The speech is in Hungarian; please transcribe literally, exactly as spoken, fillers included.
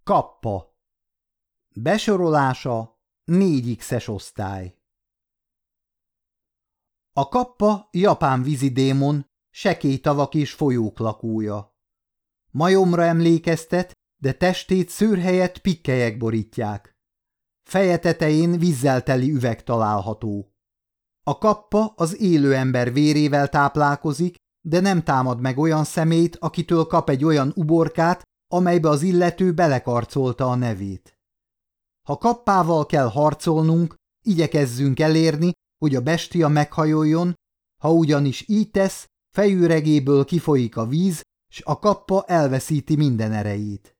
Kappa. Besorolása négy X-es osztály. A kappa japán vízidémon, sekély tavak és folyók lakója. Majomra emlékeztet, de testét szőr helyett pikkelyek borítják. Feje tetején vízzel teli üveg található. A kappa az élő ember vérével táplálkozik, de nem támad meg olyan szemét, akitől kap egy olyan uborkát, amelybe az illető belekarcolta a nevét. Ha kappával kell harcolnunk, igyekezzünk elérni, hogy a bestia meghajoljon, ha ugyanis így tesz, fejüregéből kifolyik a víz, s a kappa elveszíti minden erejét.